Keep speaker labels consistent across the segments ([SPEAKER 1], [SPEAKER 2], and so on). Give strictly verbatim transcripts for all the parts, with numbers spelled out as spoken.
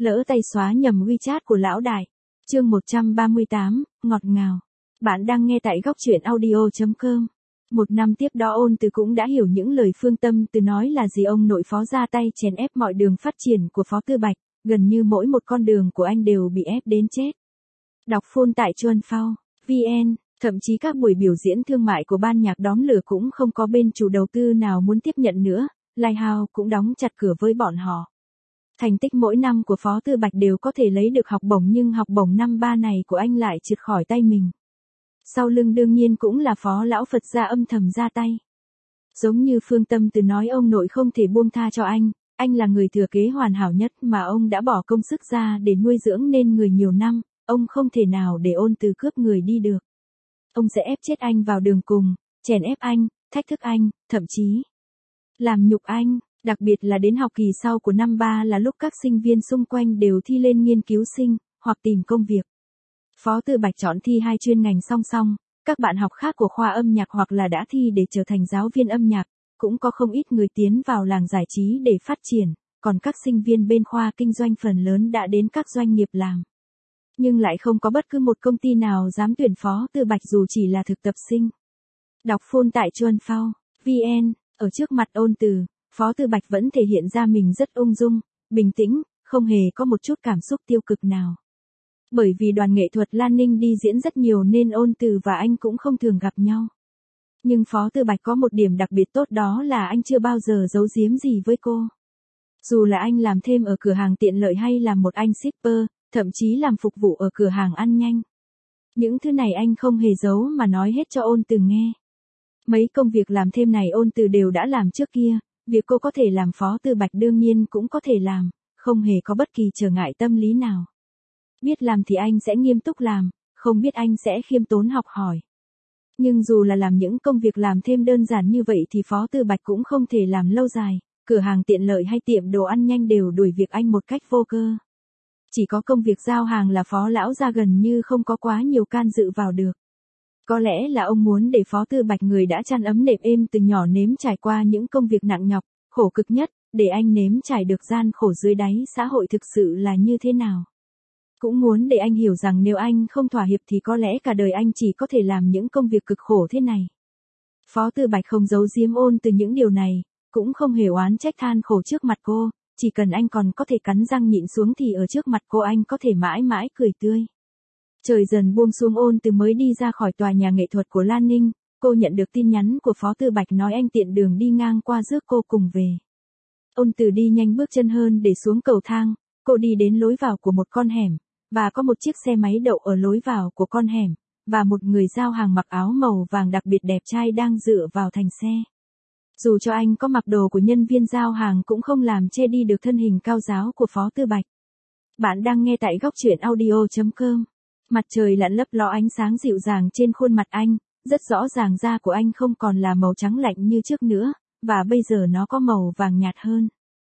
[SPEAKER 1] Lỡ tay xóa nhầm WeChat của lão đại. Chương một trăm ba mươi tám, ngọt ngào. Bạn đang nghe tại góc truyện audio chấm com. Một năm tiếp đó Ôn Từ cũng đã hiểu những lời Phương Tâm Từ nói là gì. Ông nội Phó ra tay chèn ép mọi đường phát triển của Phó Tư Bạch, gần như mỗi một con đường của anh đều bị ép đến chết. Đọc phôn tại Chuan Phao, vê en, thậm chí các buổi biểu diễn thương mại của ban nhạc đóm lửa cũng không có bên chủ đầu tư nào muốn tiếp nhận nữa, Lighthouse cũng đóng chặt cửa với bọn họ. Thành tích mỗi năm của Phó Tư Bạch đều có thể lấy được học bổng, nhưng học bổng năm ba này của anh lại trượt khỏi tay mình. Sau lưng đương nhiên cũng là Phó lão Phật gia âm thầm ra tay. Giống như Phương Tâm Từ nói, ông nội không thể buông tha cho anh, anh là người thừa kế hoàn hảo nhất mà ông đã bỏ công sức ra để nuôi dưỡng nên người nhiều năm, ông không thể nào để Ôn Từ cướp người đi được. Ông sẽ ép chết anh vào đường cùng, chèn ép anh, thách thức anh, thậm chí làm nhục anh. Đặc biệt là đến học kỳ sau của năm ba là lúc các sinh viên xung quanh đều thi lên nghiên cứu sinh, hoặc tìm công việc. Phó Tư Bạch chọn thi hai chuyên ngành song song, các bạn học khác của khoa âm nhạc hoặc là đã thi để trở thành giáo viên âm nhạc, cũng có không ít người tiến vào làng giải trí để phát triển, còn các sinh viên bên khoa kinh doanh phần lớn đã đến các doanh nghiệp làm. Nhưng lại không có bất cứ một công ty nào dám tuyển Phó Tư Bạch dù chỉ là thực tập sinh. Đọc phôn tại Chuan Phao, vê en, ở trước mặt Ôn Từ, Phó Tư Bạch vẫn thể hiện ra mình rất ung dung, bình tĩnh, không hề có một chút cảm xúc tiêu cực nào. Bởi vì đoàn nghệ thuật Lan Ninh đi diễn rất nhiều nên Ôn Từ và anh cũng không thường gặp nhau. Nhưng Phó Tư Bạch có một điểm đặc biệt tốt, đó là anh chưa bao giờ giấu giếm gì với cô. Dù là anh làm thêm ở cửa hàng tiện lợi hay là một anh shipper, thậm chí làm phục vụ ở cửa hàng ăn nhanh. Những thứ này anh không hề giấu mà nói hết cho Ôn Từ nghe. Mấy công việc làm thêm này Ôn Từ đều đã làm trước kia. Việc cô có thể làm Phó Tư Bạch đương nhiên cũng có thể làm, không hề có bất kỳ trở ngại tâm lý nào. Biết làm thì anh sẽ nghiêm túc làm, không biết anh sẽ khiêm tốn học hỏi. Nhưng dù là làm những công việc làm thêm đơn giản như vậy thì Phó Tư Bạch cũng không thể làm lâu dài, cửa hàng tiện lợi hay tiệm đồ ăn nhanh đều đuổi việc anh một cách vô cơ. Chỉ có công việc giao hàng là Phó lão gia gần như không có quá nhiều can dự vào được. Có lẽ là ông muốn để Phó Tư Bạch, người đã chăn ấm nệm êm từ nhỏ, nếm trải qua những công việc nặng nhọc, khổ cực nhất, để anh nếm trải được gian khổ dưới đáy xã hội thực sự là như thế nào. Cũng muốn để anh hiểu rằng nếu anh không thỏa hiệp thì có lẽ cả đời anh chỉ có thể làm những công việc cực khổ thế này. Phó Tư Bạch không giấu giếm Ôn Từ những điều này, cũng không hề oán trách than khổ trước mặt cô, chỉ cần anh còn có thể cắn răng nhịn xuống thì ở trước mặt cô anh có thể mãi mãi cười tươi. Trời dần buông xuống, Ôn Từ mới đi ra khỏi tòa nhà nghệ thuật của Lan Ninh, cô nhận được tin nhắn của Phó Tư Bạch nói anh tiện đường đi ngang qua rước cô cùng về. Ôn Từ đi nhanh bước chân hơn để xuống cầu thang, cô đi đến lối vào của một con hẻm, và có một chiếc xe máy đậu ở lối vào của con hẻm, và một người giao hàng mặc áo màu vàng đặc biệt đẹp trai đang dựa vào thành xe. Dù cho anh có mặc đồ của nhân viên giao hàng cũng không làm che đi được thân hình cao ráo của Phó Tư Bạch. Bạn đang nghe tại góc truyện audio chấm com. Mặt trời lặn lấp ló ánh sáng dịu dàng trên khuôn mặt anh, rất rõ ràng da của anh không còn là màu trắng lạnh như trước nữa, và bây giờ nó có màu vàng nhạt hơn.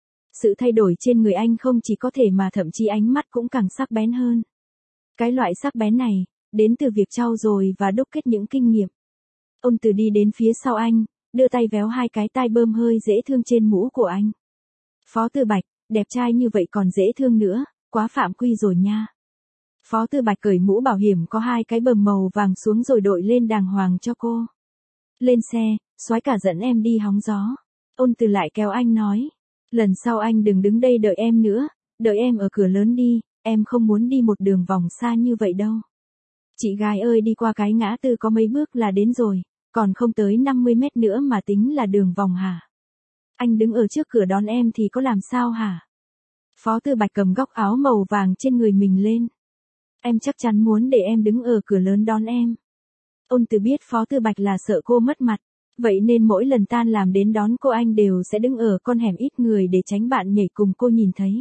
[SPEAKER 1] Sự thay đổi trên người anh không chỉ có thể mà thậm chí ánh mắt cũng càng sắc bén hơn. Cái loại sắc bén này, đến từ việc trau dồi và đúc kết những kinh nghiệm. Ôn Từ đi đến phía sau anh, đưa tay véo hai cái tai bơm hơi dễ thương trên mũ của anh. Phó Tư Bạch, đẹp trai như vậy còn dễ thương nữa, quá phạm quy rồi nha. Phó Tư Bạch cởi mũ bảo hiểm có hai cái bầm màu vàng xuống rồi đội lên đàng hoàng cho cô. Lên xe, soái cả dẫn em đi hóng gió. Ôn Từ lại kéo anh nói. Lần sau anh đừng đứng đây đợi em nữa, đợi em ở cửa lớn đi, em không muốn đi một đường vòng xa như vậy đâu. Chị gái ơi, đi qua cái ngã tư có mấy bước là đến rồi, còn không tới năm mươi mét nữa mà tính là đường vòng hả? Anh đứng ở trước cửa đón em thì có làm sao hả? Phó Tư Bạch cầm góc áo màu vàng trên người mình lên. Em chắc chắn muốn để em đứng ở cửa lớn đón em. Ôn Từ biết Phó Tư Bạch là sợ cô mất mặt, vậy nên mỗi lần tan làm đến đón cô anh đều sẽ đứng ở con hẻm ít người để tránh bạn nhảy cùng cô nhìn thấy.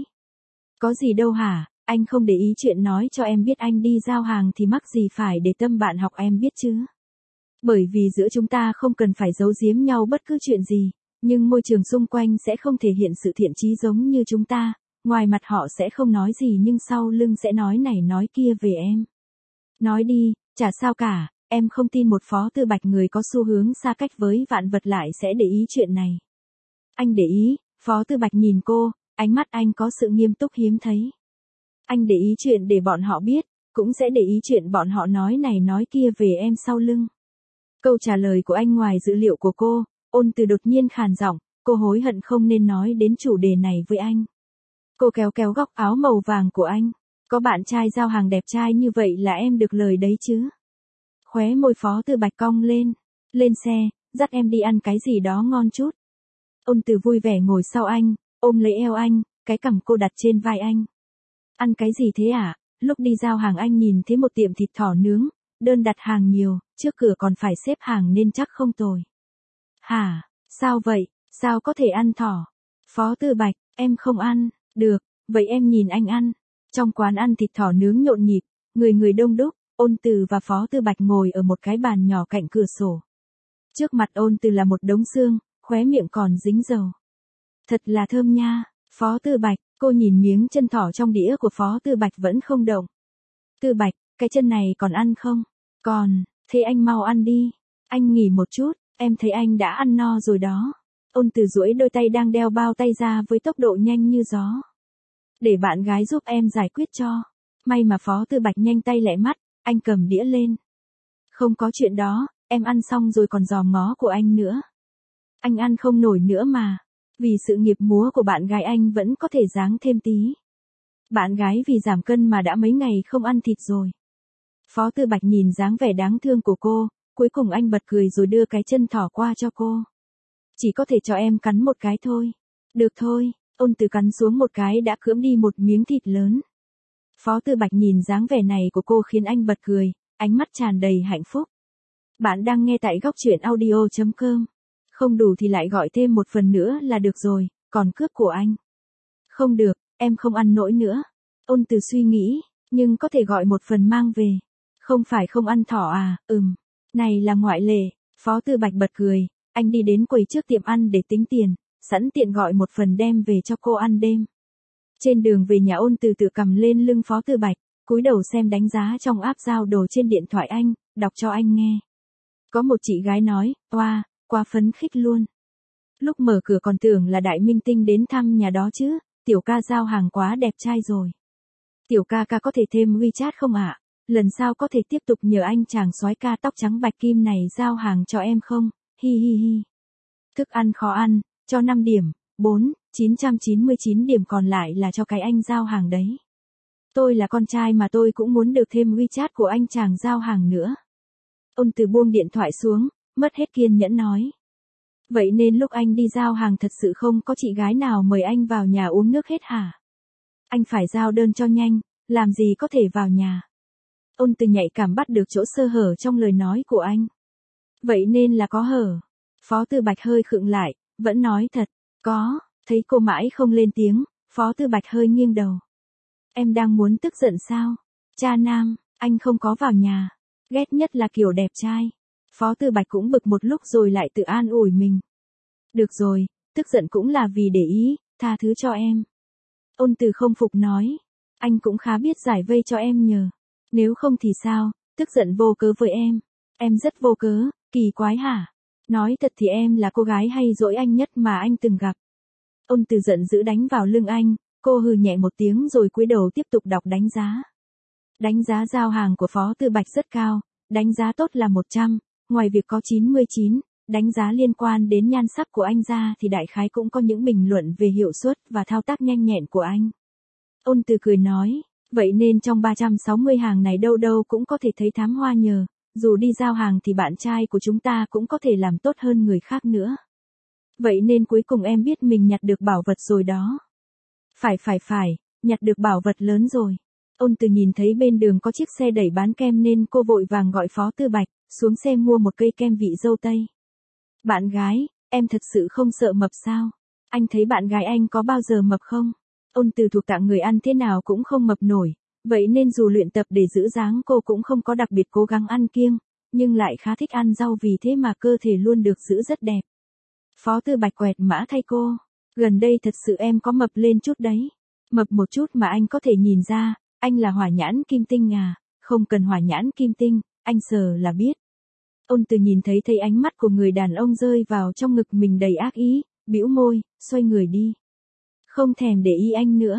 [SPEAKER 1] Có gì đâu hả, anh không để ý chuyện nói cho em biết anh đi giao hàng thì mắc gì phải để tâm bạn học em biết chứ. Bởi vì giữa chúng ta không cần phải giấu giếm nhau bất cứ chuyện gì, nhưng môi trường xung quanh sẽ không thể hiện sự thiện chí giống như chúng ta. Ngoài mặt họ sẽ không nói gì nhưng sau lưng sẽ nói này nói kia về em. Nói đi, chả sao cả, em không tin một Phó Tư Bạch người có xu hướng xa cách với vạn vật lại sẽ để ý chuyện này. Anh để ý, Phó Tư Bạch nhìn cô, ánh mắt anh có sự nghiêm túc hiếm thấy. Anh để ý chuyện để bọn họ biết, cũng sẽ để ý chuyện bọn họ nói này nói kia về em sau lưng. Câu trả lời của anh ngoài dự liệu của cô, Ôn Từ đột nhiên khàn giọng, cô hối hận không nên nói đến chủ đề này với anh. Cô kéo kéo góc áo màu vàng của anh. Có bạn trai giao hàng đẹp trai như vậy là em được lời đấy chứ. Khóe môi Phó Tư Bạch cong lên. Lên xe, dắt em đi ăn cái gì đó ngon chút. Ôn Từ vui vẻ ngồi sau anh, ôm lấy eo anh, cái cằm cô đặt trên vai anh. Ăn cái gì thế ạ? À? Lúc đi giao hàng anh nhìn thấy một tiệm thịt thỏ nướng, đơn đặt hàng nhiều, trước cửa còn phải xếp hàng nên chắc không tồi. Hả? Sao vậy? Sao có thể ăn thỏ? Phó Tư Bạch, em không ăn. Được, vậy em nhìn anh ăn. Trong quán ăn thịt thỏ nướng nhộn nhịp, người người đông đúc, Ôn Từ và Phó Tư Bạch ngồi ở một cái bàn nhỏ cạnh cửa sổ. Trước mặt Ôn Từ là một đống xương, khóe miệng còn dính dầu. Thật là thơm nha, Phó Tư Bạch, cô nhìn miếng chân thỏ trong đĩa của Phó Tư Bạch vẫn không động. Tư Bạch, cái chân này còn ăn không? Còn, thế anh mau ăn đi. Anh nghỉ một chút, em thấy anh đã ăn no rồi đó. Ôn Từ duỗi đôi tay đang đeo bao tay ra với tốc độ nhanh như gió. Để bạn gái giúp em giải quyết cho. May mà Phó Tư Bạch nhanh tay lẹ mắt, anh cầm đĩa lên. Không có chuyện đó, em ăn xong rồi còn dòm ngó của anh nữa. Anh ăn không nổi nữa mà. Vì sự nghiệp múa của bạn gái anh vẫn có thể ráng thêm tí. Bạn gái vì giảm cân mà đã mấy ngày không ăn thịt rồi. Phó Tư Bạch nhìn dáng vẻ đáng thương của cô, cuối cùng anh bật cười rồi đưa cái chân thỏ qua cho cô. Chỉ có thể cho em cắn một cái thôi. Được thôi, Ôn Từ cắn xuống một cái đã cưỡng đi một miếng thịt lớn. Phó Tư Bạch nhìn dáng vẻ này của cô khiến anh bật cười, ánh mắt tràn đầy hạnh phúc. Bạn đang nghe tại góc truyện audio chấm com. Không đủ thì lại gọi thêm một phần nữa là được rồi, còn cướp của anh. Không được, em không ăn nổi nữa. Ôn Từ suy nghĩ, nhưng có thể gọi một phần mang về. Không phải không ăn thỏ à, ừm. Này là ngoại lệ, Phó Tư Bạch bật cười, anh đi đến quầy trước tiệm ăn để tính tiền, sẵn tiện gọi một phần đem về cho cô ăn đêm. Trên đường về nhà Ôn Từ tự cầm lên lưng Phó Tư Bạch, cúi đầu xem đánh giá trong app giao đồ trên điện thoại anh, đọc cho anh nghe. Có một chị gái nói, oa, quá phấn khích luôn. Lúc mở cửa còn tưởng là đại minh tinh đến thăm nhà đó chứ, tiểu ca giao hàng quá đẹp trai rồi. Tiểu ca ca có thể thêm WeChat không ạ? À? Lần sau có thể tiếp tục nhờ anh chàng soái ca tóc trắng bạch kim này giao hàng cho em không? Hi hi hi. Thức ăn khó ăn, cho năm điểm, bốn, chín trăm chín mươi chín điểm còn lại là cho cái anh giao hàng đấy. Tôi là con trai mà tôi cũng muốn được thêm WeChat của anh chàng giao hàng nữa. Ôn Từ buông điện thoại xuống, mất hết kiên nhẫn nói. Vậy nên lúc anh đi giao hàng thật sự không có chị gái nào mời anh vào nhà uống nước hết hả? Anh phải giao đơn cho nhanh, làm gì có thể vào nhà. Ôn Từ nhạy cảm bắt được chỗ sơ hở trong lời nói của anh. Vậy nên là có hở. Phó Tư Bạch hơi khựng lại, vẫn nói thật, có, thấy cô mãi không lên tiếng, Phó Tư Bạch hơi nghiêng đầu. Em đang muốn tức giận sao? Cha nam, anh không có vào nhà. Ghét nhất là kiểu đẹp trai. Phó Tư Bạch cũng bực một lúc rồi lại tự an ủi mình. Được rồi, tức giận cũng là vì để ý, tha thứ cho em. Ôn Từ không phục nói. Anh cũng khá biết giải vây cho em nhờ. Nếu không thì sao, tức giận vô cớ với em. Em rất vô cớ, kỳ quái hả? Nói thật thì em là cô gái hay dỗi anh nhất mà anh từng gặp. Ôn Từ giận dữ đánh vào lưng anh, cô hừ nhẹ một tiếng rồi cúi đầu tiếp tục đọc đánh giá. Đánh giá giao hàng của Phó Tư Bạch rất cao, đánh giá tốt là một trăm, ngoài việc có chín mươi chín, đánh giá liên quan đến nhan sắc của anh ra thì đại khái cũng có những bình luận về hiệu suất và thao tác nhanh nhẹn của anh. Ôn Từ cười nói, vậy nên trong ba trăm sáu mươi hàng này đâu đâu cũng có thể thấy thám hoa nhờ, dù đi giao hàng thì bạn trai của chúng ta cũng có thể làm tốt hơn người khác nữa. Vậy nên cuối cùng em biết mình nhặt được bảo vật rồi đó. Phải phải phải, nhặt được bảo vật lớn rồi. Ôn Từ nhìn thấy bên đường có chiếc xe đẩy bán kem nên cô vội vàng gọi Phó Tư Bạch, xuống xe mua một cây kem vị dâu tây. Bạn gái, em thật sự không sợ mập sao? Anh thấy bạn gái anh có bao giờ mập không? Ôn Từ thuộc dạng người ăn thế nào cũng không mập nổi, vậy nên dù luyện tập để giữ dáng cô cũng không có đặc biệt cố gắng ăn kiêng, nhưng lại khá thích ăn rau vì thế mà cơ thể luôn được giữ rất đẹp. Phó Tư Bạch quẹt mã thay cô, gần đây thật sự em có mập lên chút đấy. Mập một chút mà anh có thể nhìn ra, anh là hỏa nhãn kim tinh à, không cần hỏa nhãn kim tinh, anh sờ là biết. Ôn Từ nhìn thấy thấy ánh mắt của người đàn ông rơi vào trong ngực mình đầy ác ý, bĩu môi, xoay người đi. Không thèm để ý anh nữa.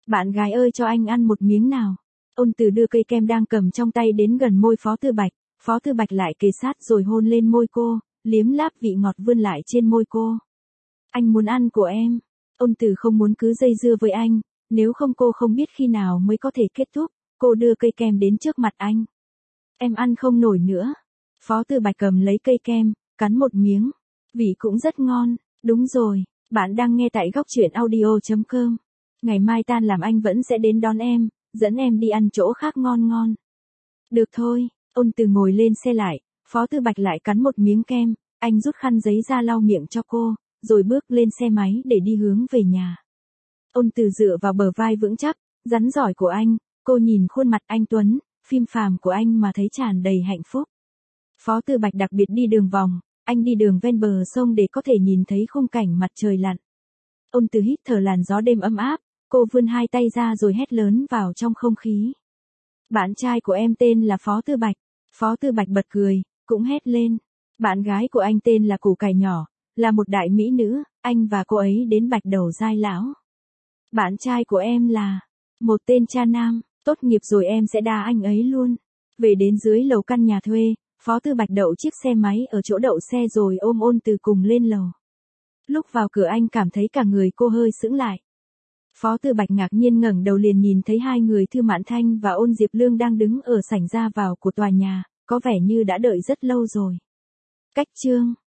[SPEAKER 1] Bạn gái ơi cho anh ăn một miếng nào. Ôn Từ đưa cây kem đang cầm trong tay đến gần môi Phó Tư Bạch, Phó Tư Bạch lại kề sát rồi hôn lên môi cô, liếm láp vị ngọt vươn lại trên môi cô. Anh muốn ăn của em. Ôn Từ không muốn cứ dây dưa với anh, nếu không cô không biết khi nào mới có thể kết thúc. Cô đưa cây kem đến trước mặt anh. Em ăn không nổi nữa. Phó Tư Bạch cầm lấy cây kem, cắn một miếng. Vị cũng rất ngon. Đúng rồi, bạn đang nghe tại góc truyện audio chấm com. Ngày mai tan làm anh vẫn sẽ đến đón em, dẫn em đi ăn chỗ khác ngon ngon. Được thôi, Ôn Từ ngồi lên xe lại, Phó Tư Bạch lại cắn một miếng kem, anh rút khăn giấy ra lau miệng cho cô, rồi bước lên xe máy để đi hướng về nhà. Ôn Từ dựa vào bờ vai vững chắc, rắn giỏi của anh, cô nhìn khuôn mặt anh tuấn, phim phàm của anh mà thấy tràn đầy hạnh phúc. Phó Tư Bạch đặc biệt đi đường vòng, anh đi đường ven bờ sông để có thể nhìn thấy khung cảnh mặt trời lặn. Ôn Từ hít thở làn gió đêm ấm áp, cô vươn hai tay ra rồi hét lớn vào trong không khí. Bạn trai của em tên là Phó Tư Bạch. Phó Tư Bạch bật cười, cũng hét lên. Bạn gái của anh tên là Củ Cải Nhỏ, là một đại mỹ nữ, anh và cô ấy đến Bạch Đầu Giai lão. Bạn trai của em là một tên cha nam, tốt nghiệp rồi em sẽ đá anh ấy luôn. Về đến dưới lầu căn nhà thuê, Phó Tư Bạch đậu chiếc xe máy ở chỗ đậu xe rồi ôm Ôn Từ cùng lên lầu. Lúc vào cửa anh cảm thấy cả người cô hơi sững lại. Phó Tư Bạch ngạc nhiên ngẩng đầu liền nhìn thấy hai người Thư Mạn Thanh và Ôn Diệp Lương đang đứng ở sảnh ra vào của tòa nhà, có vẻ như đã đợi rất lâu rồi. Cách chương